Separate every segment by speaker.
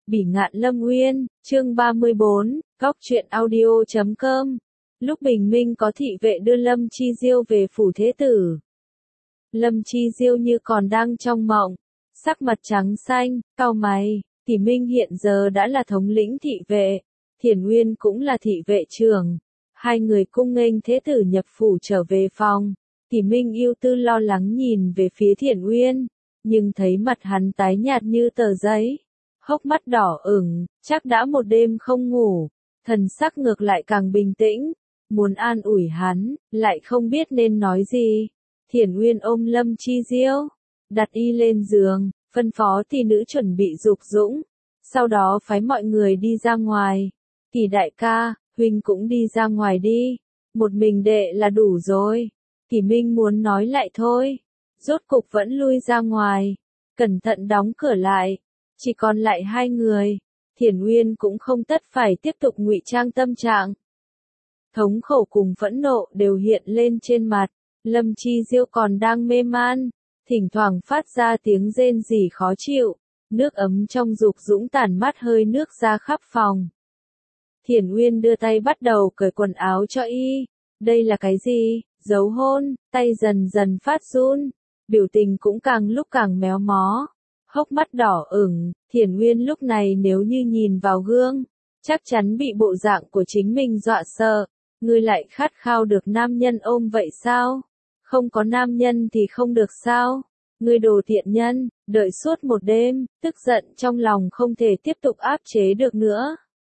Speaker 1: Bỉ ngạn Lâm Uyên, chương 34, góc truyện audio.com. Lúc bình minh có thị vệ đưa Lâm Chi Diêu về phủ thế tử. Lâm Chi Diêu như còn đang trong mộng, sắc mặt trắng xanh, cau mày. Tỷ Minh hiện giờ đã là thống lĩnh thị vệ, Thiển Uyên cũng là thị vệ trưởng. Hai người cung nghênh thế tử nhập phủ trở về phòng. Tỷ Minh ưu tư lo lắng nhìn về phía Thiển Uyên, nhưng thấy mặt hắn tái nhạt như tờ giấy, hốc mắt đỏ ửng, chắc đã một đêm không ngủ, thần sắc ngược lại càng bình tĩnh, muốn an ủi hắn, lại không biết nên nói gì. Thiển Uyên ôm Lâm Chi Diêu, đặt y lên giường, phân phó tỷ nữ chuẩn bị dục dũng, sau đó phái mọi người đi ra ngoài. Tỷ đại ca, huynh cũng đi ra ngoài đi, một mình đệ là đủ rồi. Tỷ Minh muốn nói lại thôi, rốt cục vẫn lui ra ngoài, cẩn thận đóng cửa lại, chỉ còn lại hai người. Thiển Uyên cũng không tất phải tiếp tục ngụy trang tâm trạng. Thống khổ cùng phẫn nộ đều hiện lên trên mặt, Lâm Chi Diêu còn đang mê man, thỉnh thoảng phát ra tiếng rên rỉ khó chịu, nước ấm trong dục dũng tản mát hơi nước ra khắp phòng. Thiển Uyên đưa tay bắt đầu cởi quần áo cho y, đây là cái gì? Dấu hôn, tay dần dần phát run, biểu tình cũng càng lúc càng méo mó, hốc mắt đỏ ửng. Thiển Uyên lúc này nếu như nhìn vào gương, chắc chắn bị bộ dạng của chính mình dọa sợ. Ngươi lại khát khao được nam nhân ôm vậy sao? Không có nam nhân thì không được sao? Ngươi đồ tiện nhân, đợi suốt một đêm, tức giận trong lòng không thể tiếp tục áp chế được nữa.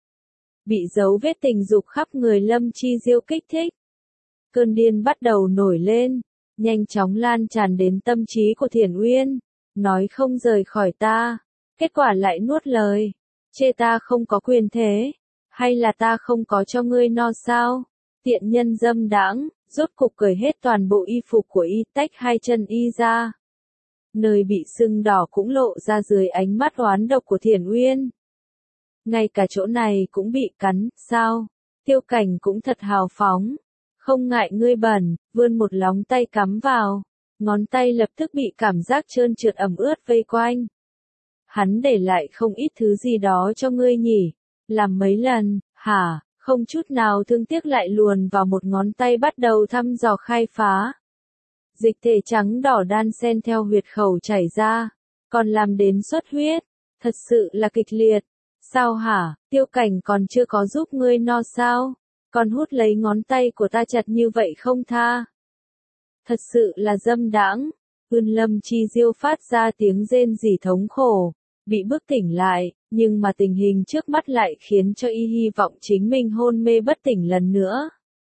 Speaker 1: Bị dấu vết tình dục khắp người Lâm Chi Diêu kích thích. Cơn điên bắt đầu nổi lên, nhanh chóng lan tràn đến tâm trí của Thiển Uyên, nói không rời khỏi ta, kết quả lại nuốt lời, chê ta không có quyền thế, hay là ta không có cho ngươi no sao? Tiện nhân dâm đãng, rốt cục cởi hết toàn bộ y phục của y, tách hai chân y ra. Nơi bị sưng đỏ cũng lộ ra dưới ánh mắt oán độc của Thiển Uyên. Ngay cả chỗ này cũng bị cắn, sao? Tiêu Cảnh cũng thật hào phóng. Không ngại ngươi bẩn, vươn một lóng tay cắm vào, ngón tay lập tức bị cảm giác trơn trượt ẩm ướt vây quanh. Hắn để lại không ít thứ gì đó cho ngươi nhỉ, làm mấy lần, hả? Không chút nào thương tiếc lại luồn vào một ngón tay bắt đầu thăm dò khai phá. Dịch thể trắng đỏ đan xen theo huyệt khẩu chảy ra, còn làm đến xuất huyết, thật sự là kịch liệt. Sao hả? Tiêu Cảnh còn chưa có giúp ngươi no sao? Còn hút lấy ngón tay của ta chặt như vậy không tha. Thật sự là dâm đãng. Lâm Chi Diêu phát ra tiếng rên rỉ thống khổ, bị bức tỉnh lại, nhưng mà tình hình trước mắt lại khiến cho y hy vọng chính mình hôn mê bất tỉnh lần nữa.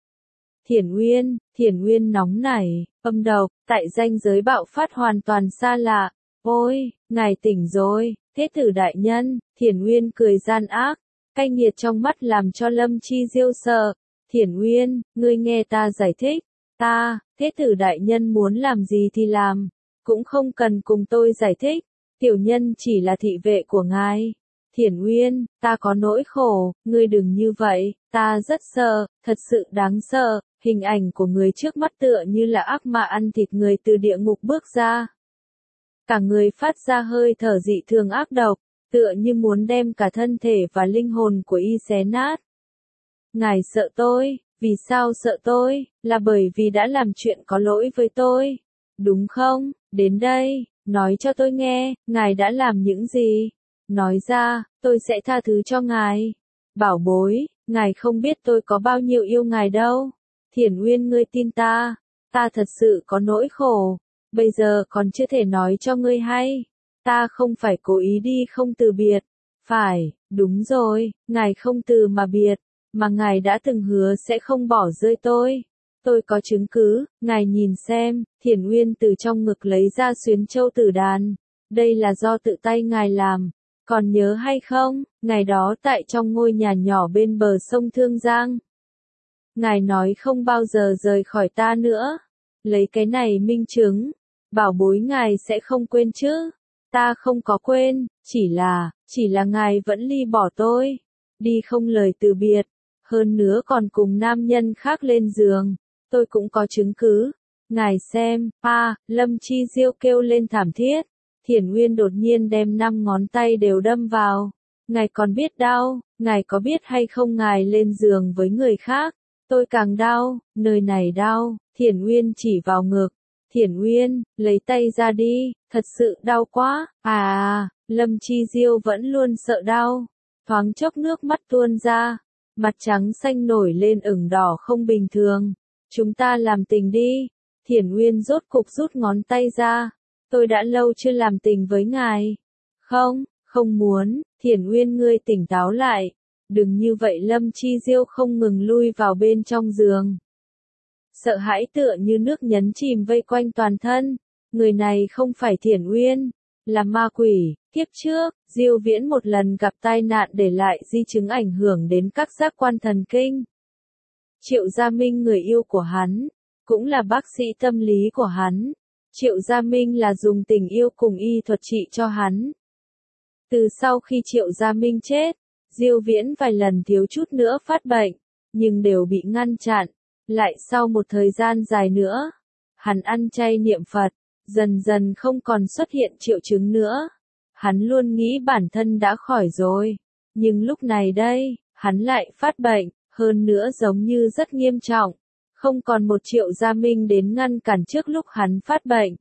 Speaker 1: Thiển Uyên nóng nảy, âm độc, tại ranh giới bạo phát hoàn toàn xa lạ. Ôi, ngài tỉnh rồi, thế tử đại nhân. Thiển Uyên cười gian ác, cay nghiệt trong mắt làm cho Lâm Chi Diêu sợ. Thiển Uyên, ngươi nghe ta giải thích, thế tử đại nhân muốn làm gì thì làm, cũng không cần cùng tôi giải thích, tiểu nhân chỉ là thị vệ của ngài. Thiển Uyên, ta có nỗi khổ, ngươi đừng như vậy, ta rất sợ, thật sự đáng sợ, hình ảnh của người trước mắt tựa như là ác ma ăn thịt người từ địa ngục bước ra. Cả người phát ra hơi thở dị thường ác độc, tựa như muốn đem cả thân thể và linh hồn của y xé nát. Ngài sợ tôi, vì sao sợ tôi? Là bởi vì đã làm chuyện có lỗi với tôi, đúng không? Đến đây, nói cho tôi nghe, ngài đã làm những gì? Nói ra, tôi sẽ tha thứ cho ngài. Bảo bối, ngài không biết tôi có bao nhiêu yêu ngài đâu. Thiển Uyên, ngươi tin ta thật sự có nỗi khổ, bây giờ còn chưa thể nói cho ngươi hay. Ta không phải cố ý đi không từ biệt. Phải, đúng rồi, ngài không từ mà biệt, mà ngài đã từng hứa sẽ không bỏ rơi tôi. Tôi có chứng cứ, ngài nhìn xem. Thiển Uyên từ trong ngực lấy ra xuyến châu tử đàn. Đây là do tự tay ngài làm. Còn nhớ hay không, ngày đó tại trong ngôi nhà nhỏ bên bờ sông Thương Giang. Ngài nói không bao giờ rời khỏi ta nữa. Lấy cái này minh chứng. Bảo bối ngài sẽ không quên chứ. Ta không có quên, chỉ là ngài vẫn ly bỏ tôi. Đi không lời từ biệt. Hơn nữa còn cùng nam nhân khác lên giường. Tôi cũng có chứng cứ. Ngài xem, Lâm Chi Diêu kêu lên thảm thiết. Thiển Uyên đột nhiên đem 5 ngón tay đều đâm vào. Ngài còn biết đau, ngài có biết hay không ngài lên giường với người khác, tôi càng đau, nơi này đau, Thiển Uyên chỉ vào ngực. Thiển Uyên, lấy tay ra đi, thật sự đau quá, Lâm Chi Diêu vẫn luôn sợ đau, thoáng chốc nước mắt tuôn ra, mặt trắng xanh nổi lên ửng đỏ không bình thường. Chúng ta làm tình đi. Thiển Uyên rốt cục rút ngón tay ra. Tôi đã lâu chưa làm tình với ngài. Không, không muốn. Thiển Uyên ngươi tỉnh táo lại. Đừng như vậy. Lâm Chi Diêu không ngừng lui vào bên trong giường. Sợ hãi tựa như nước nhấn chìm vây quanh toàn thân. Người này không phải Thiển Uyên, là ma quỷ. Kiếp trước, Diêu Viễn một lần gặp tai nạn để lại di chứng ảnh hưởng đến các giác quan thần kinh. Triệu Gia Minh người yêu của hắn, cũng là bác sĩ tâm lý của hắn. Triệu Gia Minh là dùng tình yêu cùng y thuật trị cho hắn. Từ sau khi Triệu Gia Minh chết, Diêu Viễn vài lần thiếu chút nữa phát bệnh, nhưng đều bị ngăn chặn. Lại sau một thời gian dài nữa, hắn ăn chay niệm Phật, dần dần không còn xuất hiện triệu chứng nữa. Hắn luôn nghĩ bản thân đã khỏi rồi, nhưng lúc này đây, hắn lại phát bệnh, hơn nữa giống như rất nghiêm trọng. Không còn một Triệu Gia Minh đến ngăn cản trước lúc hắn phát bệnh.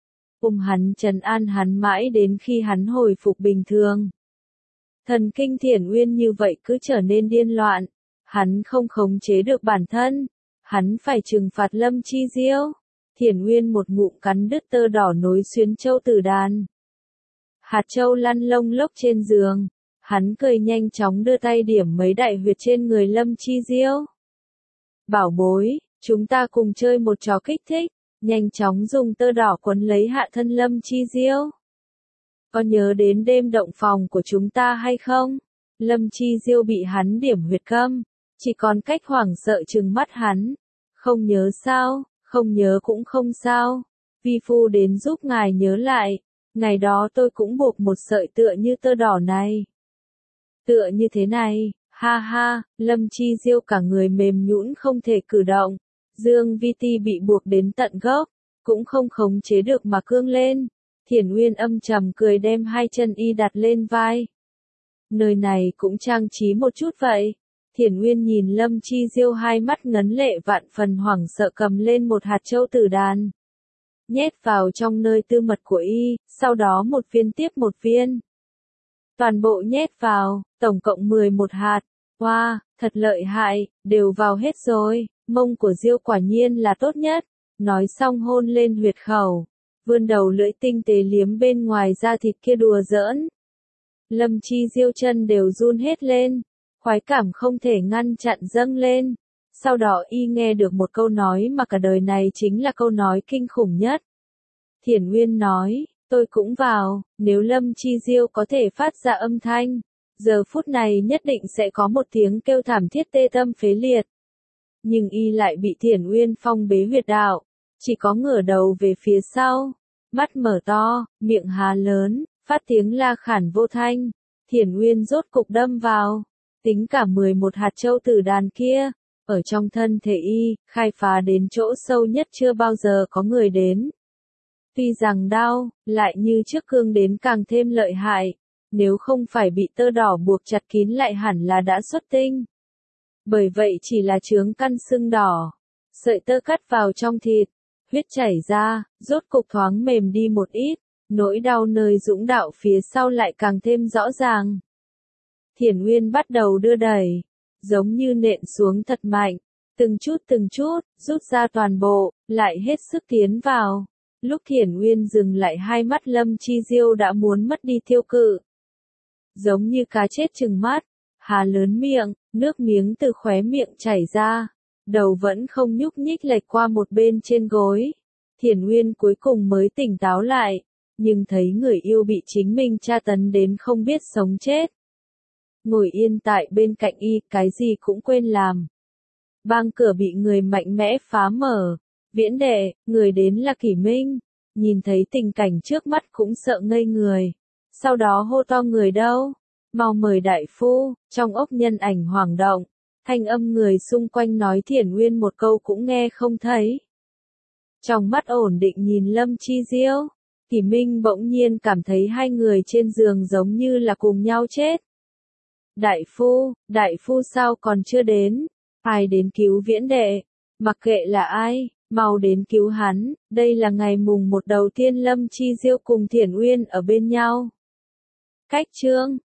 Speaker 1: Hắn trấn an hắn mãi đến khi hắn hồi phục bình thường. Thần kinh Thiển Uyên như vậy cứ trở nên điên loạn. Hắn không khống chế được bản thân. Hắn phải trừng phạt Lâm Chi Diêu. Thiển Uyên một ngụm cắn đứt tơ đỏ nối xuyến châu tử đàn. Hạt châu lăn lông lốc trên giường. Hắn cười nhanh chóng đưa tay điểm mấy đại huyệt trên người Lâm Chi Diêu. Bảo bối, chúng ta cùng chơi một trò kích thích. Nhanh chóng dùng tơ đỏ quấn lấy hạ thân Lâm Chi Diêu. Có nhớ đến đêm động phòng của chúng ta hay không? Lâm Chi Diêu bị hắn điểm huyệt câm, chỉ còn cách hoảng sợ trừng mắt hắn. Không nhớ sao, không nhớ cũng không sao. Vi phu đến giúp ngài nhớ lại. Ngày đó tôi cũng buộc một sợi tựa như tơ đỏ này. Tựa như thế này, ha ha, Lâm Chi Diêu cả người mềm nhũn không thể cử động. Dương Vi Ti bị buộc đến tận gốc, cũng không khống chế được mà cương lên. Thiển Uyên âm trầm cười đem hai chân y đặt lên vai. Nơi này cũng trang trí một chút vậy. Thiển Uyên nhìn Lâm Chi Diêu hai mắt ngấn lệ vạn phần hoảng sợ cầm lên một hạt châu tử đàn. Nhét vào trong nơi tư mật của y, sau đó một viên tiếp một viên. Toàn bộ nhét vào, tổng cộng 11 hạt. Wow, thật lợi hại, đều vào hết rồi. Mông của Diêu quả nhiên là tốt nhất. Nói xong hôn lên huyệt khẩu. Vươn đầu lưỡi tinh tế liếm bên ngoài da thịt kia đùa giỡn. Lâm Chi Diêu chân đều run hết lên. Khoái cảm không thể ngăn chặn dâng lên. Sau đó y nghe được một câu nói mà cả đời này chính là câu nói kinh khủng nhất. Thiển Uyên nói, tôi cũng vào, nếu Lâm Chi Diêu có thể phát ra âm thanh, giờ phút này nhất định sẽ có một tiếng kêu thảm thiết tê tâm phế liệt. Nhưng y lại bị Thiển Uyên phong bế huyệt đạo, chỉ có ngửa đầu về phía sau, mắt mở to, miệng há lớn, phát tiếng la khản vô thanh. Thiển Uyên rốt cục đâm vào, tính cả 11 hạt châu tử đàn kia, ở trong thân thể y, khai phá đến chỗ sâu nhất chưa bao giờ có người đến. Tuy rằng đau, lại như trước cương đến càng thêm lợi hại, nếu không phải bị tơ đỏ buộc chặt kín lại hẳn là đã xuất tinh. Bởi vậy chỉ là chướng căn sưng đỏ, sợi tơ cắt vào trong thịt, huyết chảy ra, rốt cục thoáng mềm đi một ít, nỗi đau nơi dũng đạo phía sau lại càng thêm rõ ràng. Thiển Uyên bắt đầu đưa đẩy, giống như nện xuống thật mạnh, từng chút, rút ra toàn bộ, lại hết sức tiến vào. Lúc Thiển Uyên dừng lại hai mắt Lâm Chi Diêu đã muốn mất đi thiêu cự. Giống như cá chết trừng mắt, há lớn miệng, nước miếng từ khóe miệng chảy ra, đầu vẫn không nhúc nhích lệch qua một bên trên gối. Thiển Uyên cuối cùng mới tỉnh táo lại, nhưng thấy người yêu bị chính mình tra tấn đến không biết sống chết. Ngồi yên tại bên cạnh y, cái gì cũng quên làm. Bang cửa bị người mạnh mẽ phá mở. Viễn đệ, người đến là Kỷ Minh, nhìn thấy tình cảnh trước mắt cũng sợ ngây người. Sau đó hô to người đâu? Mau mời đại phu, trong ốc nhân ảnh hoảng động. Thanh âm người xung quanh nói Thiển Uyên một câu cũng nghe không thấy. Trong mắt ổn định nhìn Lâm Chi Diêu, Kỷ Minh bỗng nhiên cảm thấy hai người trên giường giống như là cùng nhau chết. Đại phu sao còn chưa đến? Ai đến cứu Viễn đệ? Mặc kệ là ai, mau đến cứu hắn, đây là ngày mùng 1 đầu tiên Lâm Chi Diêu cùng Thiển Uyên ở bên nhau. Cách chương